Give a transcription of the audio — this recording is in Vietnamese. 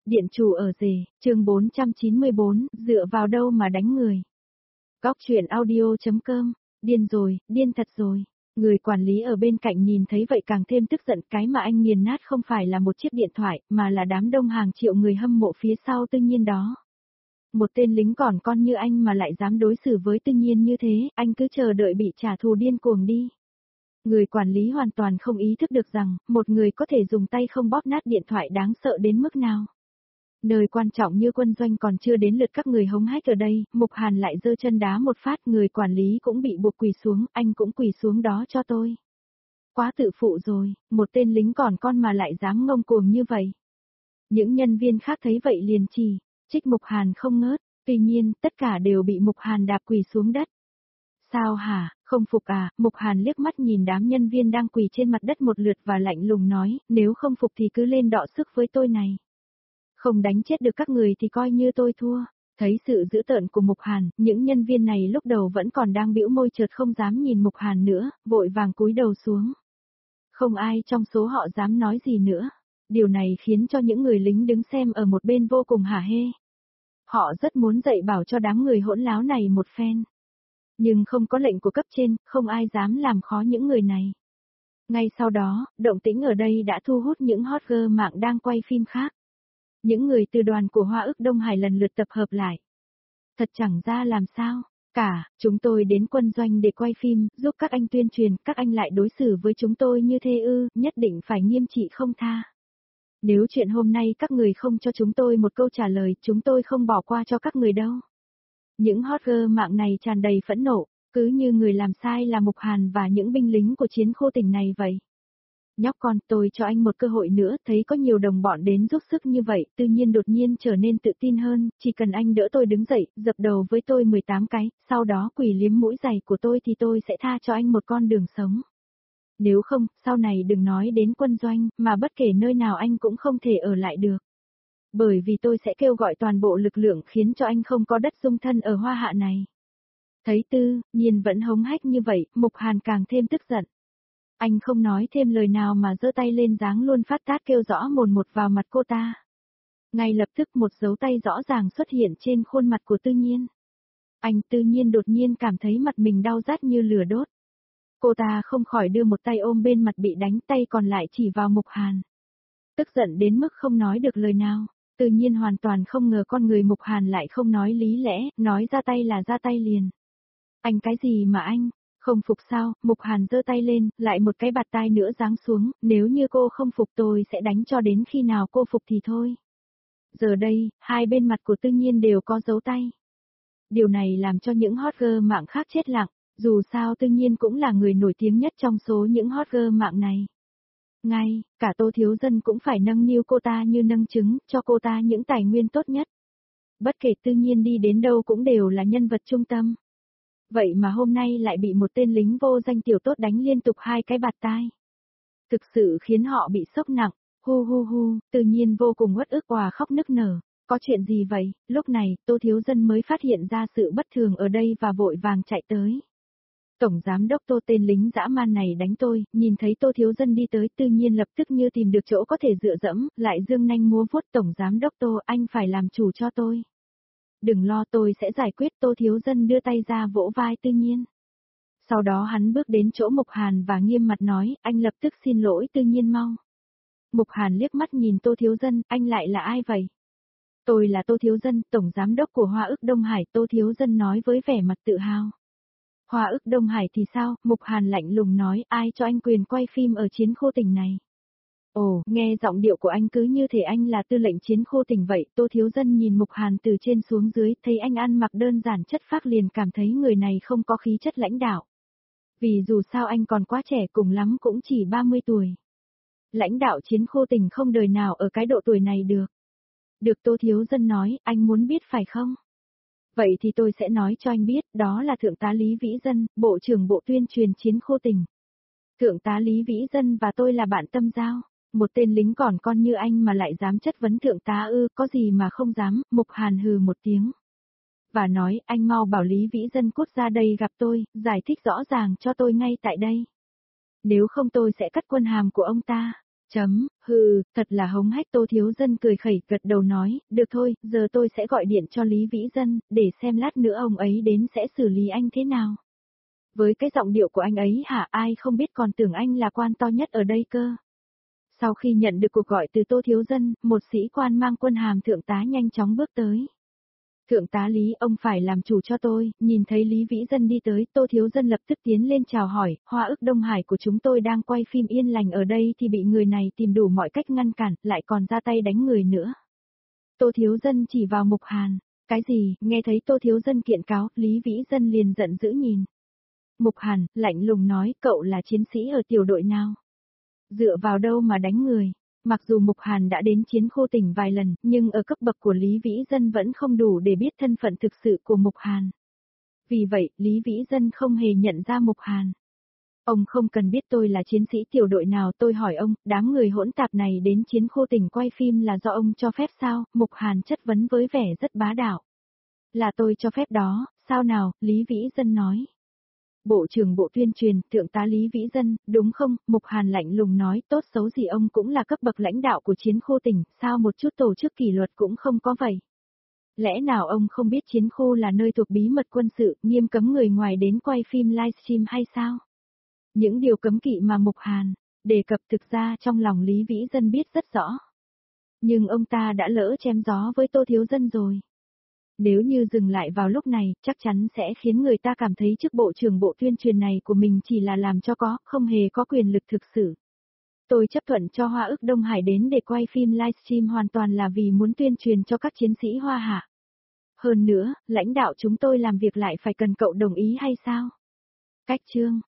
Điện chủ ở rể, chương 494, dựa vào đâu mà đánh người. Góc truyện audio.com, điên rồi, điên thật rồi. Người quản lý ở bên cạnh nhìn thấy vậy càng thêm tức giận, cái mà anh nghiền nát không phải là một chiếc điện thoại, mà là đám đông hàng triệu người hâm mộ phía sau Tư Nhiên đó. Một tên lính còn con như anh mà lại dám đối xử với Tư Nhiên như thế, anh cứ chờ đợi bị trả thù điên cuồng đi. Người quản lý hoàn toàn không ý thức được rằng, một người có thể dùng tay không bóp nát điện thoại đáng sợ đến mức nào. Nơi quan trọng như quân doanh còn chưa đến lượt các người hống hách ở đây, Mục Hàn lại giơ chân đá một phát, người quản lý cũng bị buộc quỳ xuống, anh cũng quỳ xuống đó cho tôi. Quá tự phụ rồi, một tên lính còn con mà lại dám ngông cuồng như vậy. Những nhân viên khác thấy vậy liền trích Mục Hàn không ngớt, tuy nhiên tất cả đều bị Mục Hàn đạp quỳ xuống đất. Sao hả, không phục à? Mục Hàn liếc mắt nhìn đám nhân viên đang quỳ trên mặt đất một lượt và lạnh lùng nói, nếu không phục thì cứ lên đọ sức với tôi này. Không đánh chết được các người thì coi như tôi thua. Thấy sự dữ tợn của Mục Hàn, những nhân viên này lúc đầu vẫn còn đang bĩu môi chợt không dám nhìn Mục Hàn nữa, vội vàng cúi đầu xuống. Không ai trong số họ dám nói gì nữa. Điều này khiến cho những người lính đứng xem ở một bên vô cùng hả hê. Họ rất muốn dạy bảo cho đám người hỗn láo này một phen. Nhưng không có lệnh của cấp trên, không ai dám làm khó những người này. Ngay sau đó, động tĩnh ở đây đã thu hút những hot girl mạng đang quay phim khác. Những người từ đoàn của Hoa ức Đông Hải lần lượt tập hợp lại. Thật chẳng ra làm sao, cả, chúng tôi đến quân doanh để quay phim, giúp các anh tuyên truyền, các anh lại đối xử với chúng tôi như thế ư, nhất định phải nghiêm trị không tha. Nếu chuyện hôm nay các người không cho chúng tôi một câu trả lời, chúng tôi không bỏ qua cho các người đâu. Những hot girl mạng này tràn đầy phẫn nộ, cứ như người làm sai là Mục Hàn và những binh lính của chiến khu tỉnh này vậy. Nhóc con, tôi cho anh một cơ hội nữa, thấy có nhiều đồng bọn đến giúp sức như vậy, Tư Nhiên đột nhiên trở nên tự tin hơn, chỉ cần anh đỡ tôi đứng dậy, dập đầu với tôi 18 cái, sau đó quỳ liếm mũi giày của tôi thì tôi sẽ tha cho anh một con đường sống. Nếu không, sau này đừng nói đến quân doanh, mà bất kể nơi nào anh cũng không thể ở lại được. Bởi vì tôi sẽ kêu gọi toàn bộ lực lượng khiến cho anh không có đất dung thân ở Hoa Hạ này. Thấy Tư Nhiên vẫn hống hách như vậy, Mục Hàn càng thêm tức giận. Anh không nói thêm lời nào mà giơ tay lên giáng luôn phát tát kêu rõ mồn một vào mặt cô ta. Ngay lập tức một dấu tay rõ ràng xuất hiện trên khuôn mặt của Tư Nhiên. Anh Tư Nhiên đột nhiên cảm thấy mặt mình đau rát như lửa đốt. Cô ta không khỏi đưa một tay ôm bên mặt bị đánh, tay còn lại chỉ vào Mục Hàn. Tức giận đến mức không nói được lời nào. Tư Nhiên hoàn toàn không ngờ con người Mục Hàn lại không nói lý lẽ, nói ra tay là ra tay liền. Anh cái gì mà anh, không phục sao? Mục Hàn giơ tay lên, lại một cái bạt tai nữa giáng xuống, nếu như cô không phục tôi sẽ đánh cho đến khi nào cô phục thì thôi. Giờ đây, hai bên mặt của Tư Nhiên đều có dấu tay. Điều này làm cho những hot girl mạng khác chết lặng, dù sao Tư Nhiên cũng là người nổi tiếng nhất trong số những hot girl mạng này. Ngay, cả Tô Thiếu Dân cũng phải nâng niu cô ta như nâng trứng, cho cô ta những tài nguyên tốt nhất. Bất kể Tư Nhiên đi đến đâu cũng đều là nhân vật trung tâm. Vậy mà hôm nay lại bị một tên lính vô danh tiểu tốt đánh liên tục hai cái bạt tai. Thực sự khiến họ bị sốc nặng, hu, Tư Nhiên vô cùng uất ức òa khóc nức nở. Có chuyện gì vậy? Lúc này, Tô Thiếu Dân mới phát hiện ra sự bất thường ở đây và vội vàng chạy tới. Tổng giám đốc Tô, tên lính dã man này đánh tôi, nhìn thấy Tô Thiếu Dân đi tới, Tư Nhiên lập tức như tìm được chỗ có thể dựa dẫm, lại dương nanh múa vuốt. Tổng giám đốc Tô, anh phải làm chủ cho tôi. Đừng lo, tôi sẽ giải quyết. Tô Thiếu Dân đưa tay ra vỗ vai Tư Nhiên. Sau đó hắn bước đến chỗ Mục Hàn và nghiêm mặt nói, anh lập tức xin lỗi Tư Nhiên mau. Mục Hàn liếc mắt nhìn Tô Thiếu Dân, anh lại là ai vậy? Tôi là Tô Thiếu Dân, tổng giám đốc của Hoa ức Đông Hải, Tô Thiếu Dân nói với vẻ mặt tự hào. Hoa ức Đông Hải thì sao? Mục Hàn lạnh lùng nói, ai cho anh quyền quay phim ở chiến khu tỉnh này? Ồ, nghe giọng điệu của anh cứ như thể anh là tư lệnh chiến khu tỉnh vậy. Tô Thiếu Dân nhìn Mục Hàn từ trên xuống dưới, thấy anh ăn mặc đơn giản chất phác liền cảm thấy người này không có khí chất lãnh đạo. Vì dù sao anh còn quá trẻ, cùng lắm cũng chỉ 30 tuổi. Lãnh đạo chiến khu tỉnh không đời nào ở cái độ tuổi này được. Được, Tô Thiếu Dân nói, anh muốn biết phải không? Vậy thì tôi sẽ nói cho anh biết, đó là Thượng tá Lý Vĩ Dân, Bộ trưởng Bộ Tuyên truyền chiến khu tỉnh. Thượng tá Lý Vĩ Dân và tôi là bạn tâm giao. Một tên lính còn con như anh mà lại dám chất vấn thượng tá ư, có gì mà không dám? Mục Hàn hừ một tiếng. Và nói, anh mau bảo Lý Vĩ Dân cút ra đây gặp tôi, giải thích rõ ràng cho tôi ngay tại đây. Nếu không tôi sẽ cắt quân hàm của ông ta. Thật là hống hách. Tô Thiếu Dân cười khẩy gật đầu nói, được thôi, giờ tôi sẽ gọi điện cho Lý Vĩ Dân, để xem lát nữa ông ấy đến sẽ xử lý anh thế nào. Với cái giọng điệu của anh ấy hả, ai không biết còn tưởng anh là quan to nhất ở đây cơ. Sau khi nhận được cuộc gọi từ Tô Thiếu Dân, một sĩ quan mang quân hàm thượng tá nhanh chóng bước tới. Thượng tá Lý, ông phải làm chủ cho tôi. Nhìn thấy Lý Vĩ Dân đi tới, Tô Thiếu Dân lập tức tiến lên chào hỏi, Hoa ức Đông Hải của chúng tôi đang quay phim yên lành ở đây thì bị người này tìm đủ mọi cách ngăn cản, lại còn ra tay đánh người nữa. Tô Thiếu Dân chỉ vào Mục Hàn. Cái gì? Nghe thấy Tô Thiếu Dân kiện cáo, Lý Vĩ Dân liền giận dữ nhìn. Mục Hàn, lạnh lùng nói, cậu là chiến sĩ ở tiểu đội nào? Dựa vào đâu mà đánh người? Mặc dù Mục Hàn đã đến chiến khu tỉnh vài lần, nhưng ở cấp bậc của Lý Vĩ Dân vẫn không đủ để biết thân phận thực sự của Mục Hàn. Vì vậy, Lý Vĩ Dân không hề nhận ra Mục Hàn. Ông không cần biết tôi là chiến sĩ tiểu đội nào, tôi hỏi ông, đám người hỗn tạp này đến chiến khu tỉnh quay phim là do ông cho phép sao? Mục Hàn chất vấn với vẻ rất bá đạo. Là tôi cho phép đó, sao nào? Lý Vĩ Dân nói. Bộ trưởng Bộ Tuyên truyền, Thượng tá Lý Vĩ Dân, đúng không? Mục Hàn lạnh lùng nói, tốt xấu gì ông cũng là cấp bậc lãnh đạo của chiến khu tỉnh, sao một chút tổ chức kỷ luật cũng không có vậy? Lẽ nào ông không biết chiến khu là nơi thuộc bí mật quân sự, nghiêm cấm người ngoài đến quay phim livestream hay sao? Những điều cấm kỵ mà Mục Hàn đề cập thực ra trong lòng Lý Vĩ Dân biết rất rõ. Nhưng ông ta đã lỡ chém gió với Tô Thiếu Dân rồi. Nếu như dừng lại vào lúc này, chắc chắn sẽ khiến người ta cảm thấy chức bộ trưởng Bộ Tuyên truyền này của mình chỉ là làm cho có, không hề có quyền lực thực sự. Tôi chấp thuận cho Hoa ức Đông Hải đến để quay phim livestream hoàn toàn là vì muốn tuyên truyền cho các chiến sĩ Hoa Hạ. Hơn nữa, lãnh đạo chúng tôi làm việc lại phải cần cậu đồng ý hay sao? Cách chương